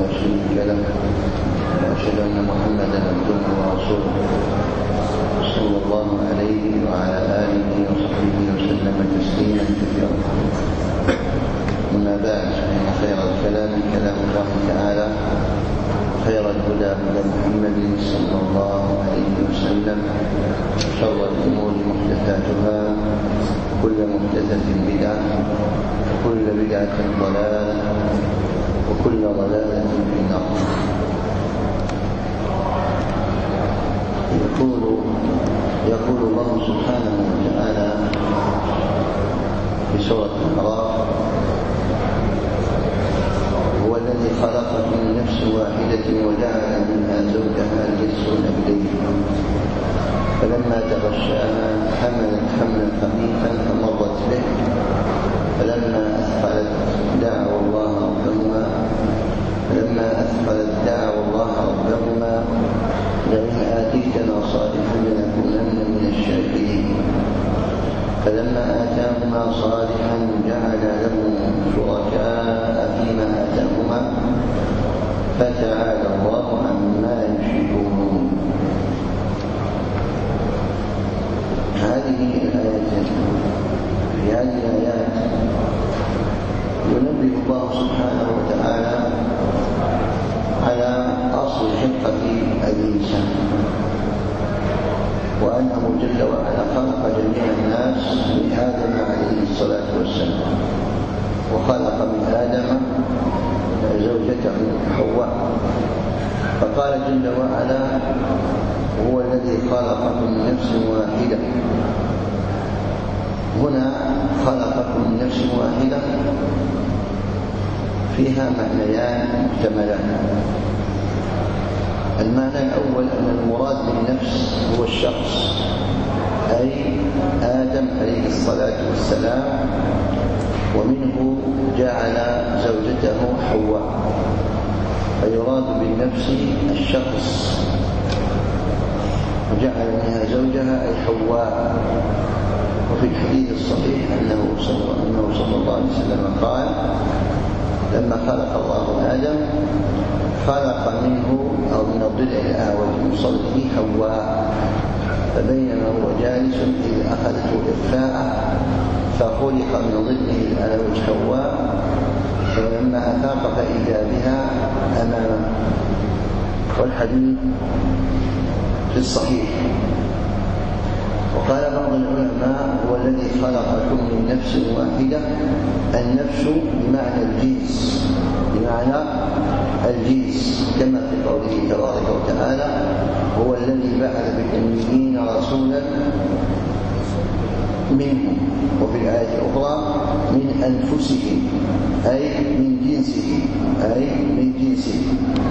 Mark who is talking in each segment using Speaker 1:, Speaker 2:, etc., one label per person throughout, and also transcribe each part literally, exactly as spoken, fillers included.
Speaker 1: شريك له، وأشهد أن محمدا عبده ورسوله صلى الله عليه وعلى آله وصحبه وسلم تسليما كثيرا. أما بعد، فإن خير الكلام كلام الله تعالى، خير الهدى هدى محمد صلى الله عليه وسلم، شر الأمور محدثاتها، كل محدثة بدعة، وكل بدعة ضلالة، وكل ضلالة في النار. يقول يقول الله سبحانه وتعالى في سورة الأعراف: هو الذي خلقكم من نفس واحدة وجعل منها زوجها ليسكن إليها فلما تغشاها حملت حملا خفيفا فمرت به فلما أثقلت دعوا الله ربهما فلما أثقلت دعوا الله ربهما لئن آتيتنا صالحا لنكونن من الشاكرين فلما آتاهما صالحا جعل له شركاء فيما آتاهما فتعالى الله عما يشركون. هذه الآيات في هذه الآيات ينبه الله سبحانه وتعالى على أصل خلقة الإنسان، وأنه جل وعلا خلق جميع الناس من آدم عليه الصلاة والسلام، وخلق من آدم زوجته حواء، فقال جل وعلا: هو الذي خلقكم من نفس واحدة. هنا خلقكم من نفس واحدة فيها معنيان محتملان. المعنى الأول أن المراد بالنفس هو الشخص، أي آدم عليه الصلاة والسلام، ومنه جعل زوجته حواء، فيراد بالنفس الشخص، وجعل منها زوجها أي حواء. وفي الحديث الصحيح أنه صلى, أنه صلى الله عليه وسلم قال: لما خلق الله آدم خلق منه أو من الضلع الأعوج من صلبه حواء، فبينما هو جالس إذ أخذته إرفاعه فخلق من ضلعه الأعوج حواء، فلما أفاق فإذا بها أمامه. والحديث في الصحيح. وقال بعض العلماء: هو الذي خلقكم من نفس واحدة. النفس بمعنى الجنس، بمعنى الجنس، كما في قوله تبارك وتعالى: هو الذي بعث بالأميين رسولا منهم، وفي الآية الأخرى: من أنفسهم، أي من جنسه، أي من جنسه.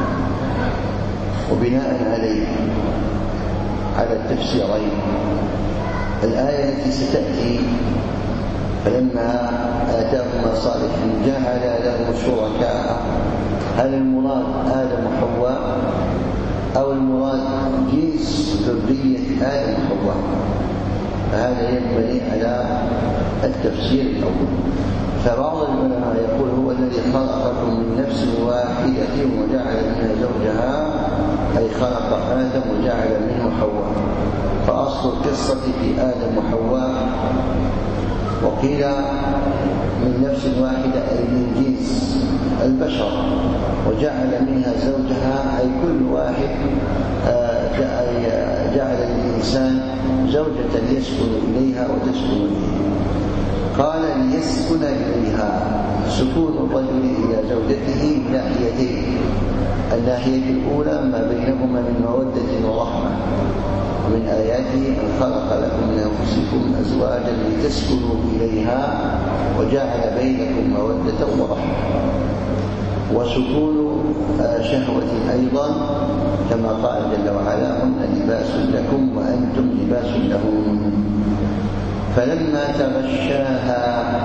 Speaker 1: وبناء عليه على التفسيرين الآية التي ستأتي: فلما آتاهما صالحا جعل له شركاء، هل المراد آدم وحواء أو المراد جنس ذرية آدم وحواء؟ فهذا ينبني على التفسير الأول. فبعض العلماء يقول: هو الذي خلقكم من نفس واحدة وجعل منها زوجها، أي خلق آدم وجعل منه حواء، فأصل القصة في آدم وحواء. وقيل من نفس واحدة أي من جنس البشر، وجعل منها زوجها أي كل واحد جعل للإنسان زوجة يسكن إليها وتسكن إليه. قال: ليسكن إليها، سكون الرجل إلى زوجته من ناحيتين: الناحية الأولى ما بينهما من مودة ورحمة، ومن آياته أن خلق لكم من أنفسكم أزواجا لتسكنوا إليها وجعل بينكم مودة ورحمة. وسكون شهوة أيضا، كما قال جل وعلا: هن لباس لكم وأنتم لباس لهم. فلما تغشاها،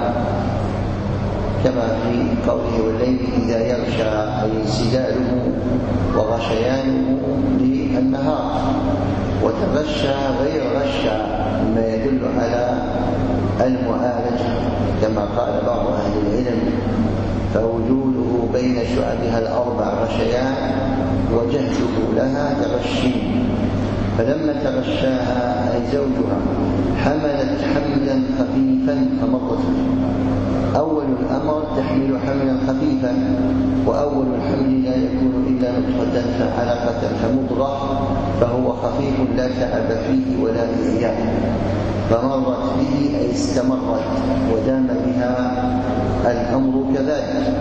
Speaker 1: كما في قوله: والليل إذا يغشى، أي انسداله وغشيانه للنهار. وتغشى غير غشى، مما يدل على المعالجة، كما قال بعض أهل العلم: فوجوده بين شعبها الأربع غشيان وجهده لها تغشي، فلما تغشاها أي زوجها حملت حملا خفيفا فمضت به. أول الأمر تحمل حملا خفيفا، وأول الحمل لا يكون إلا نطفة فعلقة فمضغة، فهو خفيف لا تعب فيه ولا إعياء. فمرت به أي استمرت ودام بها الأمر كذلك.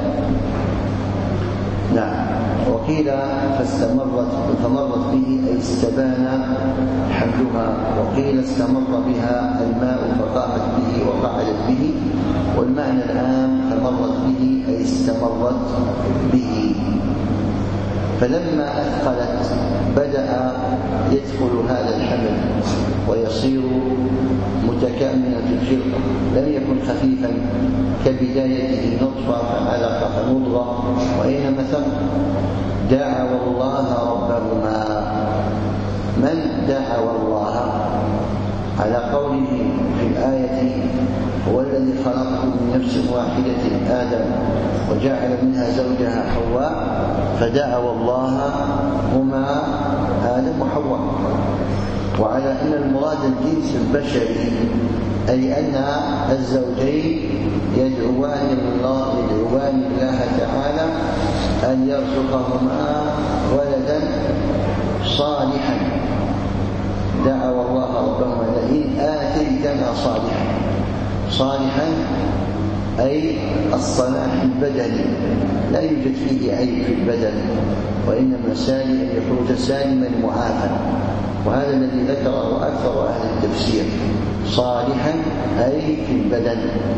Speaker 1: نعم. وقيل فاستمرت فمرت به أي استبان حملها، وقيل استمر بها الماء فقامت به وقعدت به، والمعنى العام فمرت به أي استمرت به. فلما أثقلت بدأ يدخل هذا الحمل ويصير متكاملا في الخلقة، لم يكن خفيفا كبدايته نطفة فعلقة فمضغة، وإنما ثم دعوا الله ربهما. من دعوا الله؟ على قوله في الآية هو الذي خلقكم من نفس واحدة آدم وجعل منها زوجها حواء، فدعوا الله هما آدم وحواء. وعلى أن المراد الجنس البشري، أي أن الزوجين يدعوان الله يدعوان الله تعالى أن يرزقهما ولدا صالحا. دعوا الله ربهما لئن آتيتنا صالحا. صالحا أي الصلاح البدني، لا يوجد فيه عيب في البدن، وإنما سالم يخرج سالما معافى، وهذا الذي ذكره أكثر أهل التفسير. صالحا أي في البدن.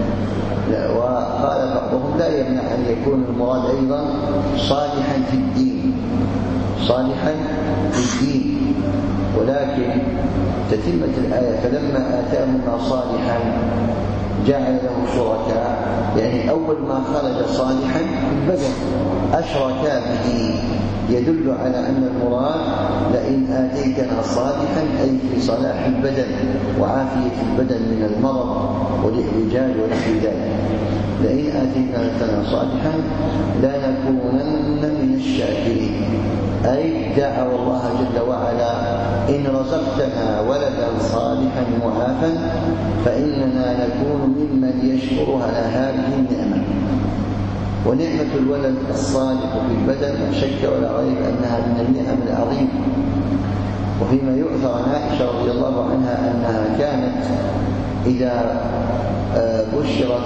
Speaker 1: وقال بعضهم لا يمنع أن يكون المراد أيضا صالحا في الدين، صالحا في الدين، ولكن تتمة الآية فلما آتاهما صالحا جعل له شركاء، يعني أول ما خرج صالحا البدن أشركا به، يدل على أن المراد لئن آتيتنا صالحا أي في صلاح البدن وعافية البدن من المرض والإعوجاج ونحو ذلك. لئن آتيتنا صالحا لنكونن من الشاكرين، أي دعوا الله جل وعلا إن رزقتنا ولدا صالحا معافا فإننا نكون ممن يشكر على هذه النعمة. ونعمة الولد الصالح في البدن لا شك ولا ريب أنها من النعم العظيمة. وفيما يؤثر عن عائشة رضي الله عنها أنها كانت إذا بشرت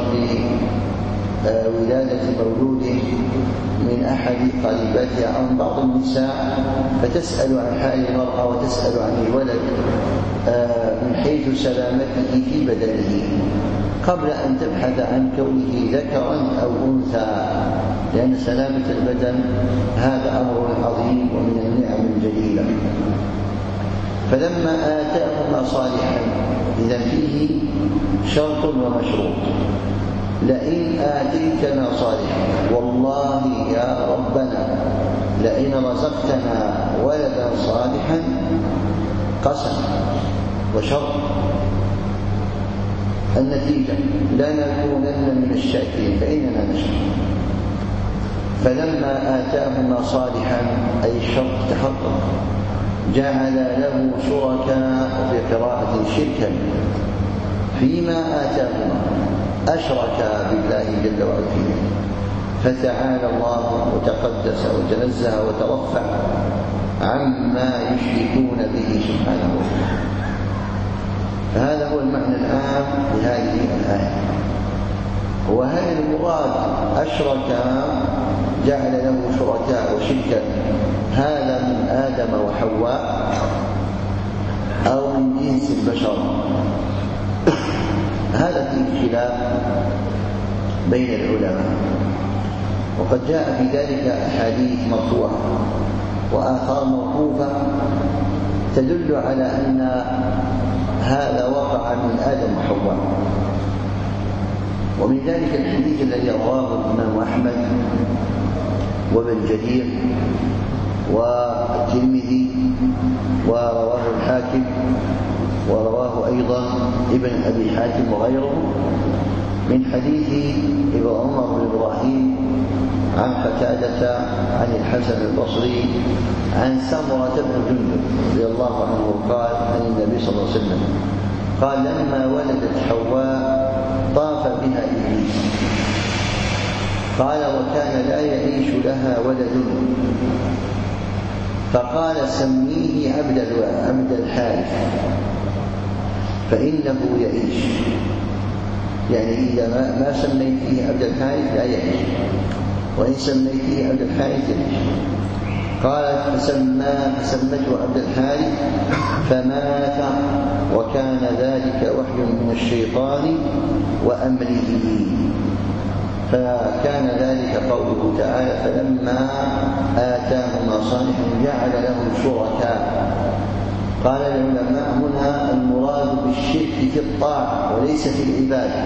Speaker 1: بولادة مولود من أحد قريباتها أو بعض النساء فتسأل عن حال المرأة وتسأل عن الولد من حيث سلامته في بدنه قبل أن تبحث عن كونه ذكرا أو أنثى، لأن سلامة البدن هذا أمر عظيم ومن النعم الجليلة. فلما آتاهما صالحا إذا فيه شرط ومشروط. لئن آتيتنا صالحا، والله يا ربنا لئن رزقتنا ولدا صالحا، قسم وشرط. النتيجة لنكونن من الشاكرين، فإننا نشكر. فلما آتاهما صالحا أي الشرط تحقق، جعل له شركاء في قراءة شركا فيما آتاهما، أشركا بالله جل وعلا فيه. فتعالى الله وتقدس وتنزه وترفع عما يشركون به سبحانه وتعالى. فهذا هو المعنى العام لهذه الآية. وهل المراد أشرك جعل له شركاء وشركا هذا من آدم وحواء أو من جنس البشر؟ هذا فيه خلاف بين العلماء، وقد جاء في ذلك أحاديث مرفوعة وآثار موقوفة تدل على أن هذا وقع من آدم وحواء. ومن ذلك الحديث الذي رواه الإمام أحمد وابن جرير والترمذي ورواه الحاكم ورواه أيضا ابن أبي حاتم وغيره، من حديث عمر بن إبراهيم عن قتادة عن الحسن البصري عن سمرة بن جندب رضي الله عنه قال عن النبي صلى الله عليه وسلم قال لما ولدت حواء طاف بها إبليس قال وكان لا يعيش لها ولد فقال سميه عبد عبد الحارث فإنه يعيش، يعني إذا ما, ما سميته عبد الحارث لا يعيش، وإن سميته عبد الحارث يعيش. قالت فسماه فسمته عبد الحارث فمات، وكان ذلك وحي من الشيطان وأمره. فكان ذلك قوله تعالى فلما آتاهما صالحا جعل لهم شركاء. قال العلماء هنا المراد بالشرك في الطاعة وليس في العبادة،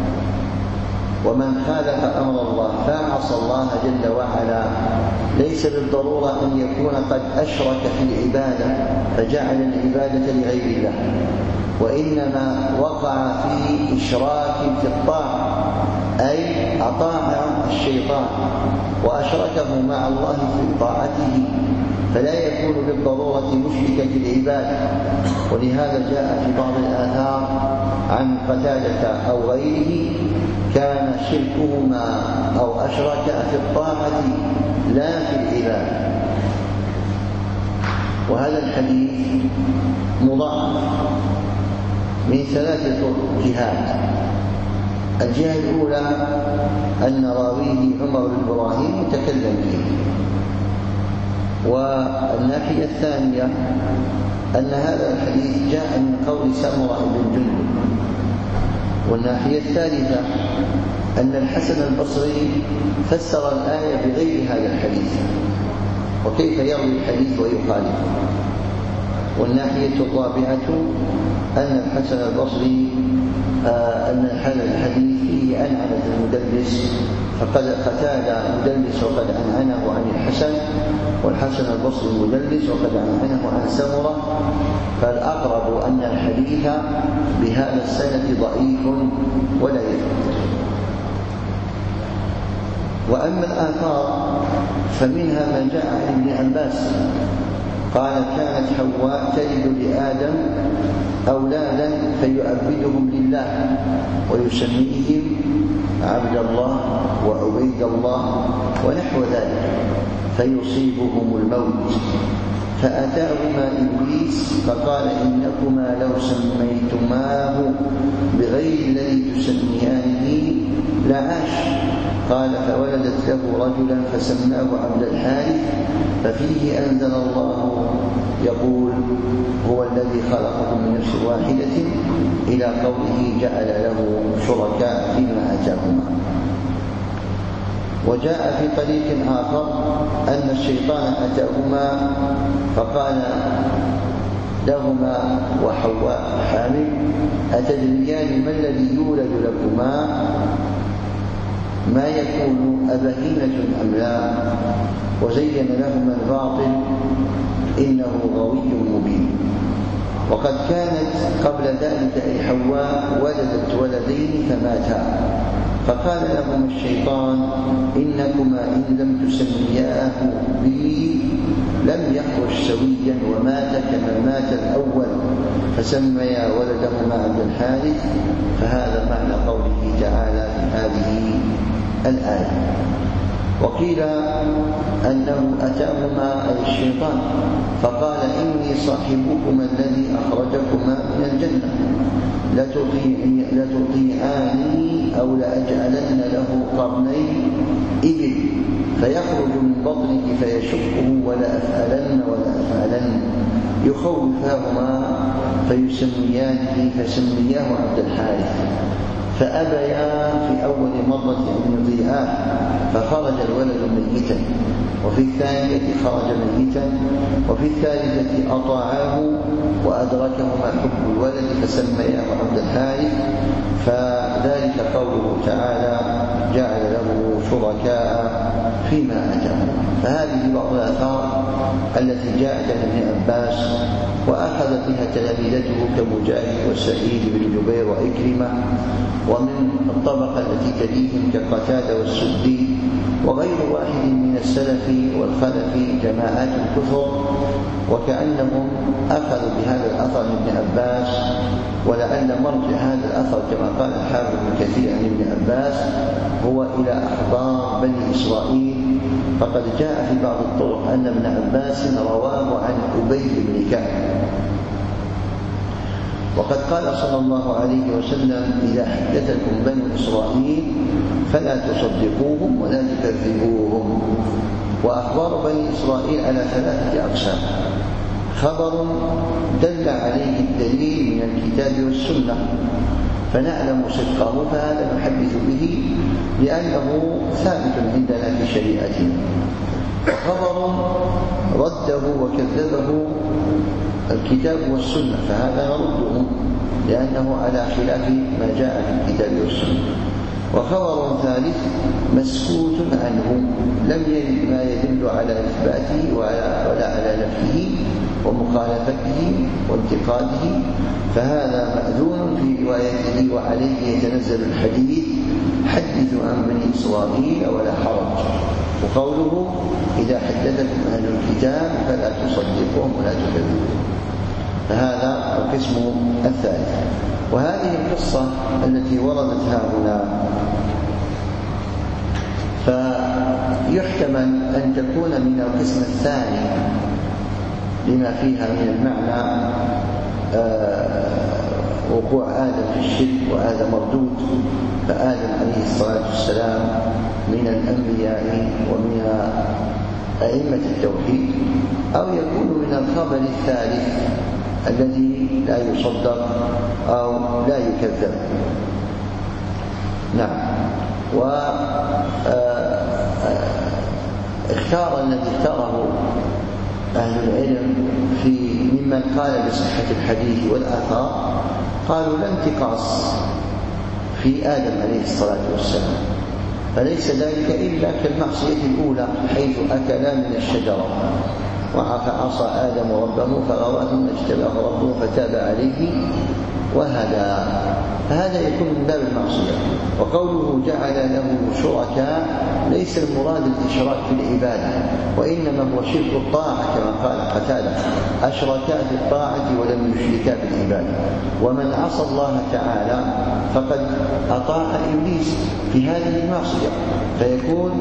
Speaker 1: ومن خالف أمر الله فعصى الله جل وعلا ليس بالضرورة أن يكون قد أشرك في العبادة فجعل العبادة لغير الله، وإنما وقع في إشراك في الطاعة أي أطاع الشيطان وأشركه مع الله في طاعته، فلا يكون بالضرورة مشركا في العبادة. ولهذا جاء في بعض الآثار عن قتادة أو غيره كان شركهما أو أشرك في الطاعة لا في العبادة. وهذا الحديث مضاعف من ثلاثة جهات. الجهة الأولى أن راويه عمر بن إبراهيم متكلم فيه، والناحية الثانية أن هذا الحديث جاء من قول سمرة بن جندب، والناحية الثالثة أن الحسن البصري فسر الآية بغير هذا الحديث، وكيف يروي الحديث ويخالفه. والناحية الرابعة أن الحسن البصري آه أن الحديث فيه أنعنة المدلس، فقد قتادة مدلس وقد أنعنه عن الحسن، والحسن البصري مدلس وقد أنعنه عن سمرة، فالأقرب أن الحديث بهذا السند ضعيف ولا يثبت. وأما الآثار فمنها ما جاء عن ابن عباس قال كانت حواء تلد لآدم أولادا فيعبدهم لله ويسميهم عبد الله وعبيد الله ونحو ذلك فيصيبهم الموت، فأتاهما إبليس فقال إنكما لو سميتماه بغير الذي تسميانه لعاش. قال فولدت له رجلا فسماه عبد الحارث، ففيه أنزل الله يقول هو الذي خلقكم من نفس واحدة إلى قوله جعل له شركاء فيما آتاهما. وجاء في طريق آخر أن الشيطان أتاهما فقال لهما وحواء حامل أتدريان ما الذي يولد لكما ما يكون أبهيمة أم لا، وزين لهما الباطل إنه غوي مبين. وقد كانت قبل ذلك أي حواء ولدت ولدين فماتا، فقال لهما الشيطان إنكما إن لم تسمياه بي لم يخرج سويا ومات كما مات الأول، فسميا ولدهما عبد الحارث. فهذا معنى قوله تعالى في هذه الآية. وقيل أنه أتاهما الشيطان فقال إني صاحبكما الذي أخرجكما من الجنة لتطيعاني أو لأجعلن له قرنين إبل فيخرج من بطنه فيشقه ولا أفعلن ولا أفعلن يخوفهما فيسميانه فسمياه عبد الحارث، فأبيا في أول مرة أن يطيعاه فخرج الولد ميتا، وفي الثانية خرج ميتا، وفي الثالثة أطاعاه وأدركهما حب الولد فسمياه عبد الحارث. فذلك قوله تعالى جعل له شركاء فيما آتاهما. فهذه بعض الآثار التي جاءت عن ابن عباس وأخذ بها تلامذته كمجاهد وسعيد بن جبير وإكرمة، ومن الطبقة التي تليهم كقتادة والسدي وغير واحد من السلف والخلف جماعات كثر، وكأنهم أخذوا بهذا الأثر من ابن عباس. ولعل مرجع هذا الأثر كما قال الحافظ ابن كثير عن ابن عباس هو إلى أخبار بني إسرائيل، فقد جاء في بعض الطرق أن ابن عباس رواه عن أبي بن كعب. وقد قال صلى الله عليه وسلم: إذا حدثكم بنو إسرائيل فلا تصدقوهم ولا تكذبوهم. وأخبار بني إسرائيل على ثلاثة أقسام: خبر دل عليه الدليل من الكتاب والسنة فنعلم صدقه فهذا نحدث به لأنه ثابت عندنا في شريعتنا، وخبر رده وكذبه الكتاب والسنة فهذا نرده لأنه على خلاف ما جاء في الكتاب والسنة، وخبر ثالث مسكوت عنه لم يرد ما يدل على إثباته ولا على نفيه ومخالفته وانتقاده فهذا مأذون في روايته وعليه يتنزل الحديث: حدثوا عن بني إسرائيل ولا حرج. وقوله: إذا حدثكم أهل الكتاب فلا تصدقوهم ولا تكذبوهم، فهذا القسم الثالث. وهذه القصة التي وردت ها هنا فيحتمل أن تكون من القسم الثاني لما فيها من المعنى آه وقوع آدم في الشرك وهذا مردود، فآدم عليه الصلاة والسلام من الأنبياء ومن أئمة التوحيد، أو يكون من الخبر الثالث الذي لا يصدق أو لا يكذب. نعم. واختار الذي اختاره أهل العلم في ممن قال بصحة الحديث والآثار قالوا لا انتقاص في آدم عليه الصلاة والسلام، فليس ذلك إلا كالمعصية الأولى حيث أكلا من الشجرة فعصى آدم ربه فغوى ثم اجتباه ربه فتاب عليه وهدى، فهذا يكون من باب المعصية. وقوله جعل له شركاء ليس المراد الإشراك في العبادة وإنما هو شرك الطاعة كما قال قتادة: أشركا في الطاعة ولم يشركا في العبادة. ومن عصى الله تعالى فقد أطاع إبليس في هذه المعصية، فيكون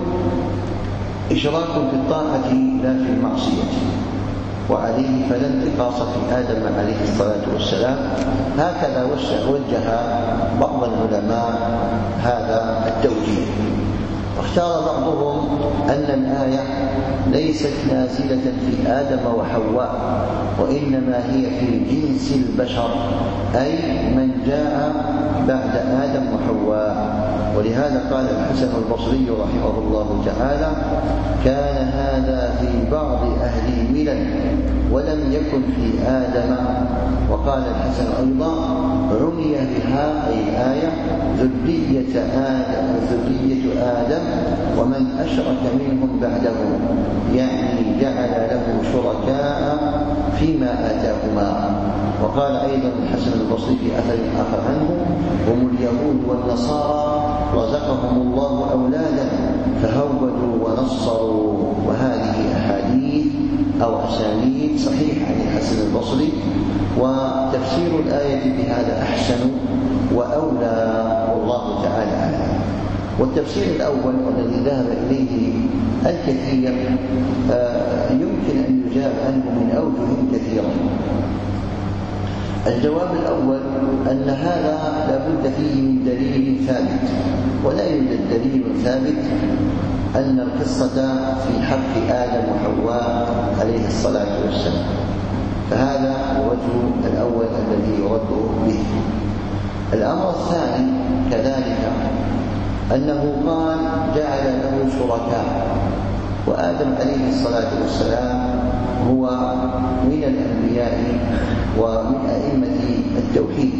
Speaker 1: إشراك في الطاعة لا في المعصية، وعليه فلا انتقاص في آدم عليه الصلاة والسلام. هكذا وجه بعض العلماء هذا التوجيه. واختار بعضهم أن الآية ليست نازلة في آدم وحواء وإنما هي في جنس البشر، أي من جاء بعد آدم وحواء. ولهذا قال الحسن البصري رحمه الله تعالى: كان هذا في بعض أهل الملل ولم يكن في آدم. وقال الحسن أيضا: عني بها أي الآية ذرية آدم ذرية آدم ومن أشرك منهم بعده، يعني جعل له شركاء فيما آتاهما. وقال أيضا الحسن البصري في أثر آخر عنه: هم اليهود والنصارى رزقهم الله أولادا فهودوا ونصروا. وهذه أحاديث أو أسانيد صحيحة عن الحسن البصري، وتفسير الآية بهذا أحسن وأولى والله تعالى أعلم. والتفسير الأول والذي ذهب إليه الكثير يمكن أن يجاب عنه من أوجه كثيرة. الجواب الأول أن هذا لا بد فيه من دليل ثابت، ولا يوجد دليل ثابت أن القصة في حق آدم وحواء عليه الصلاة والسلام، فهذا الوجه الأول الذي يرد به. الأمر الثاني كذلك أنه قال جعل له شركاء، وآدم عليه الصلاة والسلام هو من الأنبياء ومن أئمة التوحيد،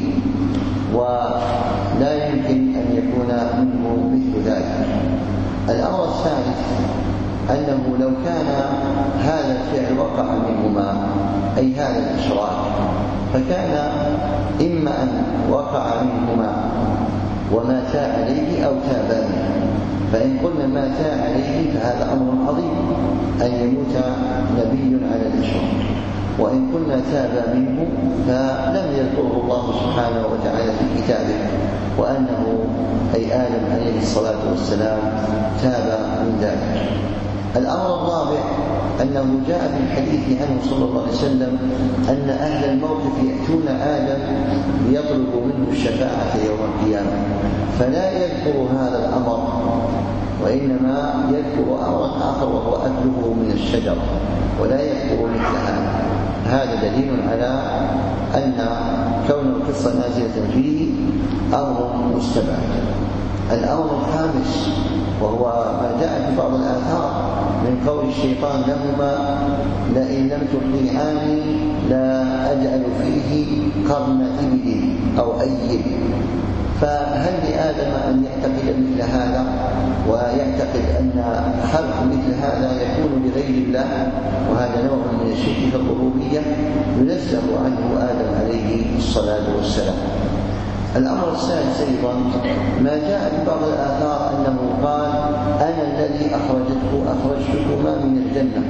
Speaker 1: ولا يمكن أن يكون منه مثل ذلك. الأمر الثالث أنه لو كان هذا الفعل وقع منهما أي هذا الإشراك فكان إما أن وقع منهما وماتا عليه أو تابا منه. فإن قلنا ماتا عليه فهذا أمر عظيم أن يموت نبي على الإشراك، وإن قلنا تاب منه فلم يذكره الله سبحانه وتعالى في كتابه، وأنه أي آدم عليه الصلاة والسلام تاب من ذلك. الأمر الرابع أنه جاء في الحديث عنه صلى الله عليه وسلم أن أهل الموقف يأتون آدم ليطلبوا منه الشفاعة يوم القيامة، فلا يذكر هذا الأمر وإنما يذكر أمرا آخر وهو أكله من الشجر، ولا يذكر مثل هذا. هذا دليل على أن كون القصة نازلة فيه أمر مستبعد. الأمر الخامس وهو ما جاء في بعض الآثار من قول الشيطان لهما لئن لم تطيعاني لا أجعل فيه قرن إبل أو أيل. فهل لآدم أن يعتقد مثل هذا ويعتقد أن خلق مثل هذا يكون لغير الله، وهذا نوع من الشرك في الربوبية ينزه عنه آدم عليه الصلاة والسلام. الأمر السادس أيضا ما جاء في بعض الآثار أنه قال أنا الذي أخرجته أخرجتكما من الجنة،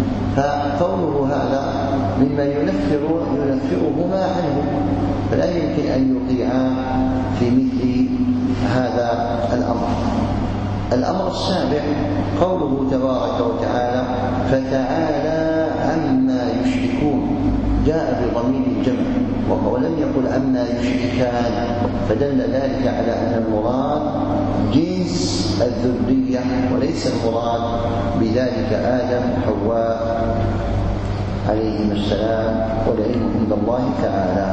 Speaker 1: فقوله هذا مما ينفر ينفرهما عنه، فلا يمكن أن يطيعا في مثل هذا الأمر. الأمر السابع قوله تبارك وتعالى فتعالى عما يشركون، جاء بضمير الجمع ولم يقل عما يشركان، فدل ذلك على أن المراد جنس الذرية وليس المراد بذلك آدم وحواء عليهما السلام، والعلم عند الله تعالى.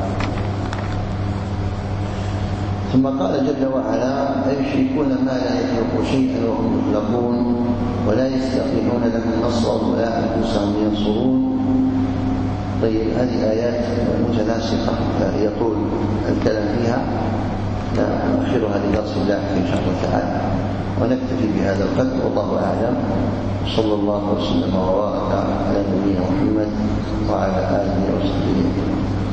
Speaker 1: ثم قال جل وعلا أيشركون ما لا يخلق شيئا وهم يخلقون ولا يستطيعون لهم نصرا ولا أنفسهم ينصرون. طيب هذه آيات متناسقة يطول الكلام فيها، نؤخرها لدرس الله إن شاء الله تعالى، ونكتفي بهذا القدر والله أعلم. صلى الله وسلم وبارك على نبينا محمد وعلى آله وصحبه.